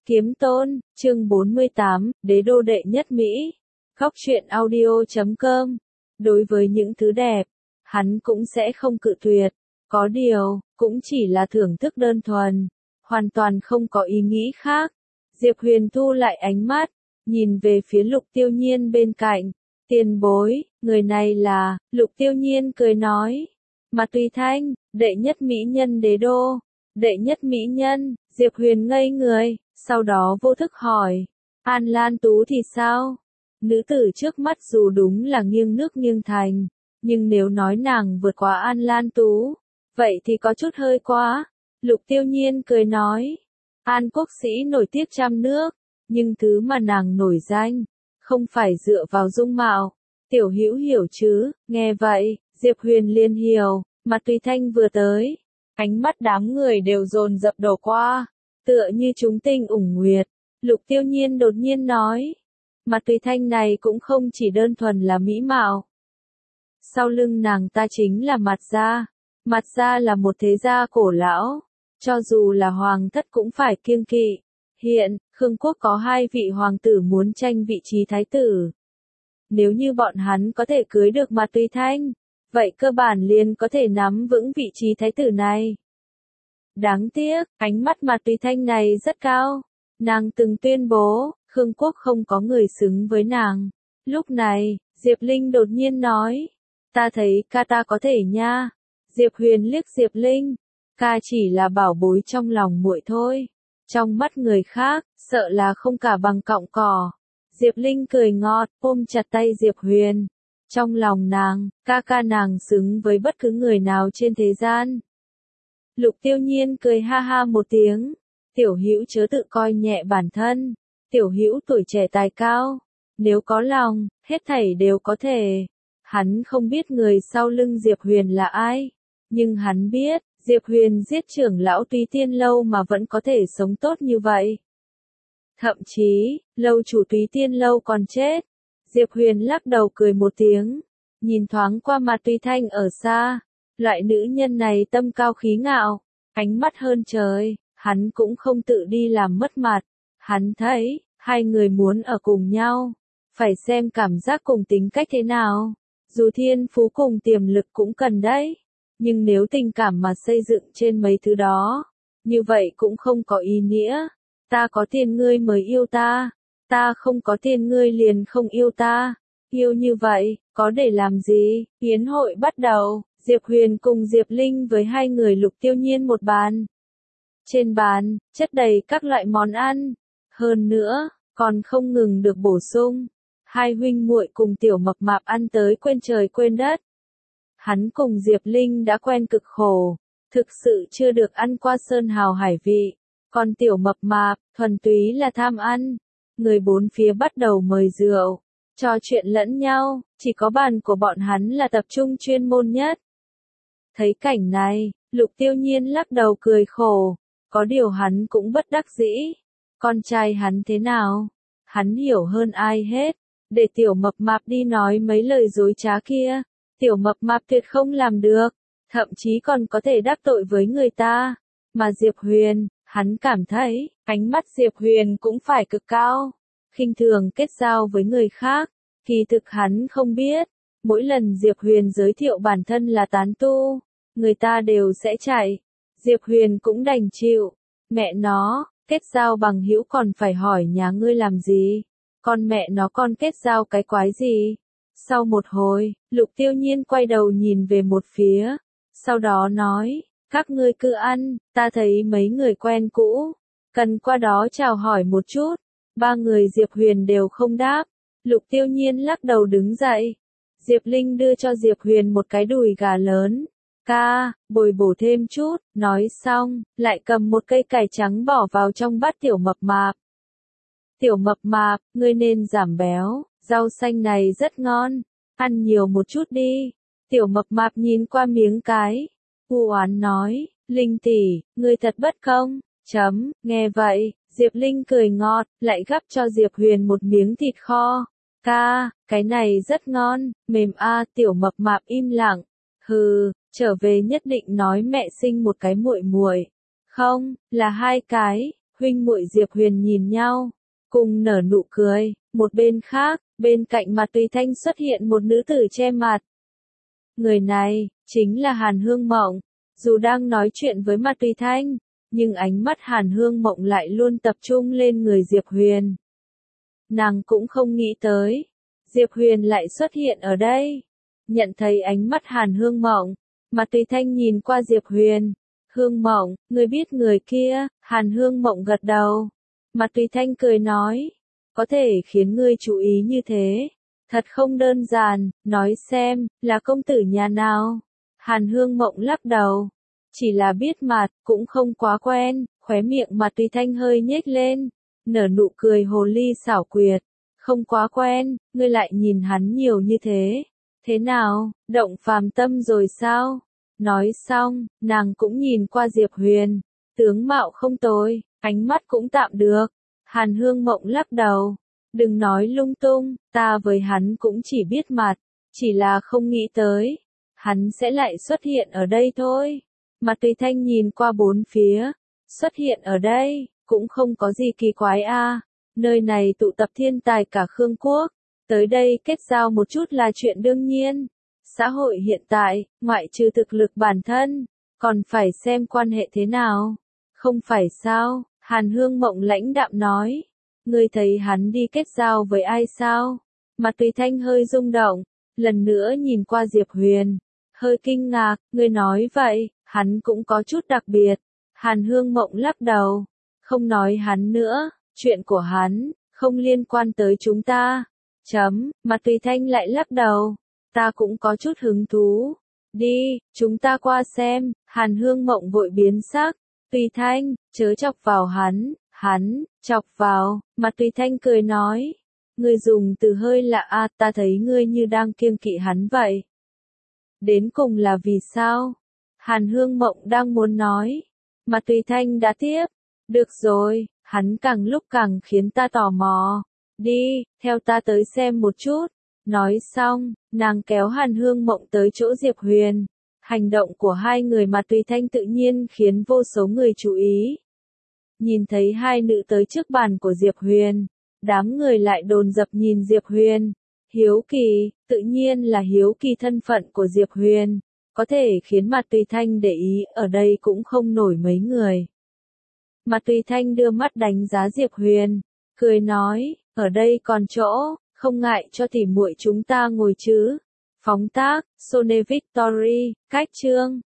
Kiếm Tôn, chương 48, Đế đô đệ nhất Mỹ. Góc truyện audio.com. Đối với những thứ đẹp, hắn cũng sẽ không cự tuyệt. Có điều, cũng chỉ là thưởng thức đơn thuần, hoàn toàn không có ý nghĩ khác. Diệp Huyền thu lại ánh mắt, nhìn về phía Lục Tiêu Nhiên bên cạnh. Tiền bối, người này là, Lục Tiêu Nhiên cười nói. Mà Tùy Thanh, đệ nhất mỹ nhân đế đô. Đệ nhất mỹ nhân, Diệp Huyền ngây người, sau đó vô thức hỏi. An Lan Tú thì sao? Nữ tử trước mắt dù đúng là nghiêng nước nghiêng thành, nhưng nếu nói nàng vượt qua An Lan Tú, vậy thì có chút hơi quá. Lục Tiêu Nhiên cười nói. An quốc sĩ nổi tiếc trăm nước, nhưng thứ mà nàng nổi danh, không phải dựa vào dung mạo. Tiểu Hữu hiểu chứ? Nghe vậy, Diệp Huyền liền hiểu, mà Tùy Thanh vừa tới. Ánh mắt đám người đều dồn dập đổ qua, tựa như chúng tinh ủng nguyệt. Lục Tiêu Nhiên đột nhiên nói, mà Tùy Thanh này cũng không chỉ đơn thuần là mỹ mạo. Sau lưng nàng ta chính là Mặt Gia là một thế gia cổ lão, cho dù là hoàng thất cũng phải kiêng kỵ. Hiện, Khương quốc có 2 vị hoàng tử muốn tranh vị trí thái tử. Nếu như bọn hắn có thể cưới được Mạt Tùy Thanh, vậy cơ bản liền có thể nắm vững vị trí thái tử này. Đáng tiếc, ánh mắt Mạt Tùy Thanh này rất cao. Nàng từng tuyên bố, Khương quốc không có người xứng với nàng. Lúc này, Diệp Linh đột nhiên nói, ta thấy ca ta có thể nha. Diệp Huyền liếc Diệp Linh, ca chỉ là bảo bối trong lòng muội thôi. Trong mắt người khác, sợ là không cả bằng cọng cỏ. Diệp Linh cười ngọt, ôm chặt tay Diệp Huyền. Trong lòng nàng, ca nàng xứng với bất cứ người nào trên thế gian. Lục Tiêu Nhiên cười ha ha một tiếng. Tiểu Hữu chớ tự coi nhẹ bản thân. Tiểu Hữu tuổi trẻ tài cao. Nếu có lòng, hết thảy đều có thể. Hắn không biết người sau lưng Diệp Huyền là ai. Nhưng hắn biết, Diệp Huyền giết trưởng lão Túy Tiên Lâu mà vẫn có thể sống tốt như vậy. Thậm chí, lâu chủ Túy Tiên Lâu còn chết. Diệp Huyền lắc đầu cười một tiếng. Nhìn thoáng qua mặt Tùy Thanh ở xa. Loại nữ nhân này tâm cao khí ngạo. Ánh mắt hơn trời. Hắn cũng không tự đi làm mất mặt. Hắn thấy, 2 người muốn ở cùng nhau. Phải xem cảm giác cùng tính cách thế nào. Dù thiên phú cùng tiềm lực cũng cần đấy. Nhưng nếu tình cảm mà xây dựng trên mấy thứ đó, như vậy cũng không có ý nghĩa. Ta có tiền ngươi mới yêu ta. Ta không có tiền ngươi liền không yêu ta. Yêu như vậy, có để làm gì? Yến hội bắt đầu, Diệp Huyền cùng Diệp Linh với 2 người Lục Tiêu Nhiên một bàn. Trên bàn, chất đầy các loại món ăn. Hơn nữa, còn không ngừng được bổ sung. 2 huynh muội cùng Tiểu Mập Mạp ăn tới quên trời quên đất. Hắn cùng Diệp Linh đã quen cực khổ. Thực sự chưa được ăn qua sơn hào hải vị. Còn Tiểu Mập Mạp, thuần túy là tham ăn. Người bốn phía bắt đầu mời rượu. Trò chuyện lẫn nhau, chỉ có bàn của bọn hắn là tập trung chuyên môn nhất. Thấy cảnh này, Lục Tiêu Nhiên lắc đầu cười khổ. Có điều hắn cũng bất đắc dĩ. Con trai hắn thế nào? Hắn hiểu hơn ai hết. Để Tiểu Mập Mạp đi nói mấy lời dối trá kia. Tiểu Mập Mạp tuyệt không làm được. Thậm chí còn có thể đắc tội với người ta. Mà Diệp Huyền, hắn cảm thấy, ánh mắt Diệp Huyền cũng phải cực cao. Khinh thường kết giao với người khác. Kỳ thực hắn không biết. Mỗi lần Diệp Huyền giới thiệu bản thân là tán tu, người ta đều sẽ chạy. Diệp Huyền cũng đành chịu. Mẹ nó, kết giao bằng hữu còn phải hỏi nhà ngươi làm gì? Con mẹ nó con kết giao cái quái gì? Sau một hồi, Lục Tiêu Nhiên quay đầu nhìn về một phía. Sau đó nói, các ngươi cứ ăn, ta thấy mấy người quen cũ. Cần qua đó chào hỏi một chút. 3 người Diệp Huyền đều không đáp. Lục Tiêu Nhiên lắc đầu đứng dậy. Diệp Linh đưa cho Diệp Huyền một cái đùi gà lớn. Ca, bồi bổ thêm chút, nói xong, lại cầm một cây cải trắng bỏ vào trong bát Tiểu Mập Mạp. Tiểu Mập Mạp, ngươi nên giảm béo, rau xanh này rất ngon, ăn nhiều một chút đi. Tiểu Mập Mạp nhìn qua miếng cái, u oán nói, Linh tỷ, ngươi thật bất công. Nghe vậy, Diệp Linh cười ngọt, lại gắp cho Diệp Huyền một miếng thịt kho. Ca, cái này rất ngon, mềm a. Tiểu Mập Mạp im lặng. Hừ, trở về nhất định nói mẹ sinh một cái muội muội. Không, là 2 cái. Huynh muội Diệp Huyền nhìn nhau, cùng nở nụ cười. Một bên khác, bên cạnh Mạc Tùy Thanh xuất hiện một nữ tử che mặt. Người này, chính là Hàn Hương Mộng. Dù đang nói chuyện với Mạc Tùy Thanh, nhưng ánh mắt Hàn Hương Mộng lại luôn tập trung lên người Diệp Huyền. Nàng cũng không nghĩ tới, Diệp Huyền lại xuất hiện ở đây. Nhận thấy ánh mắt Hàn Hương Mộng, Mạc Tùy Thanh nhìn qua Diệp Huyền. Hương Mộng, ngươi biết người kia? Hàn Hương Mộng gật đầu. Mạc Tùy Thanh cười nói, có thể khiến ngươi chú ý như thế. Thật không đơn giản, nói xem, là công tử nhà nào? Hàn Hương Mộng lắc đầu. Chỉ là biết mặt, cũng không quá quen, khóe miệng Mạc Tùy Thanh hơi nhếch lên. Nở nụ cười hồ ly xảo quyệt. Không quá quen, ngươi lại nhìn hắn nhiều như thế. Thế nào, động phàm tâm rồi sao? Nói xong, nàng cũng nhìn qua Diệp Huyền. Tướng mạo không tồi, ánh mắt cũng tạm được. Hàn Hương Mộng lắc đầu. Đừng nói lung tung, ta với hắn cũng chỉ biết mặt. Chỉ là không nghĩ tới. Hắn sẽ lại xuất hiện ở đây thôi. Mạc Tùy Thanh nhìn qua bốn phía. Xuất hiện ở đây, cũng không có gì kỳ quái a. Nơi này tụ tập thiên tài cả Khương Quốc. Tới đây kết giao một chút là chuyện đương nhiên. Xã hội hiện tại, ngoại trừ thực lực bản thân, còn phải xem quan hệ thế nào. Không phải sao? Hàn Hương Mộng lãnh đạm nói. Ngươi thấy hắn đi kết giao với ai sao? Mạc Tùy Thanh hơi rung động, lần nữa nhìn qua Diệp Huyền. Hơi kinh ngạc, ngươi nói vậy, hắn cũng có chút đặc biệt. Hàn Hương Mộng lắc đầu. Không nói hắn nữa, chuyện của hắn, không liên quan tới chúng ta. Mạc Tùy Thanh lại lắc đầu. Ta cũng có chút hứng thú. Đi, chúng ta qua xem. Hàn Hương Mộng vội biến sắc. Tùy Thanh, chớ chọc vào hắn. Hắn, chọc vào. Mạc Tùy Thanh cười nói. Ngươi dùng từ hơi lạ a, ta thấy ngươi như đang kiêng kỵ hắn vậy. Đến cùng là vì sao? Hàn Hương Mộng đang muốn nói. Mạc Tùy Thanh đã tiếp. Được rồi, hắn càng lúc càng khiến ta tò mò. Đi, theo ta tới xem một chút. Nói xong, nàng kéo Hàn Hương Mộng tới chỗ Diệp Huyền. Hành động của hai người Mạc Tùy Thanh tự nhiên khiến vô số người chú ý. Nhìn thấy hai nữ tới trước bàn của Diệp Huyền, đám người lại dồn dập nhìn Diệp Huyền. Hiếu kỳ, tự nhiên là hiếu kỳ thân phận của Diệp Huyền. Có thể khiến Mạc Tùy Thanh để ý ở đây cũng không nổi mấy người. Mạc Tùy Thanh đưa mắt đánh giá Diệp Huyền, cười nói, ở đây còn chỗ, không ngại cho tỉ muội chúng ta ngồi chứ. Phóng tác, Sone Victory, cách chương.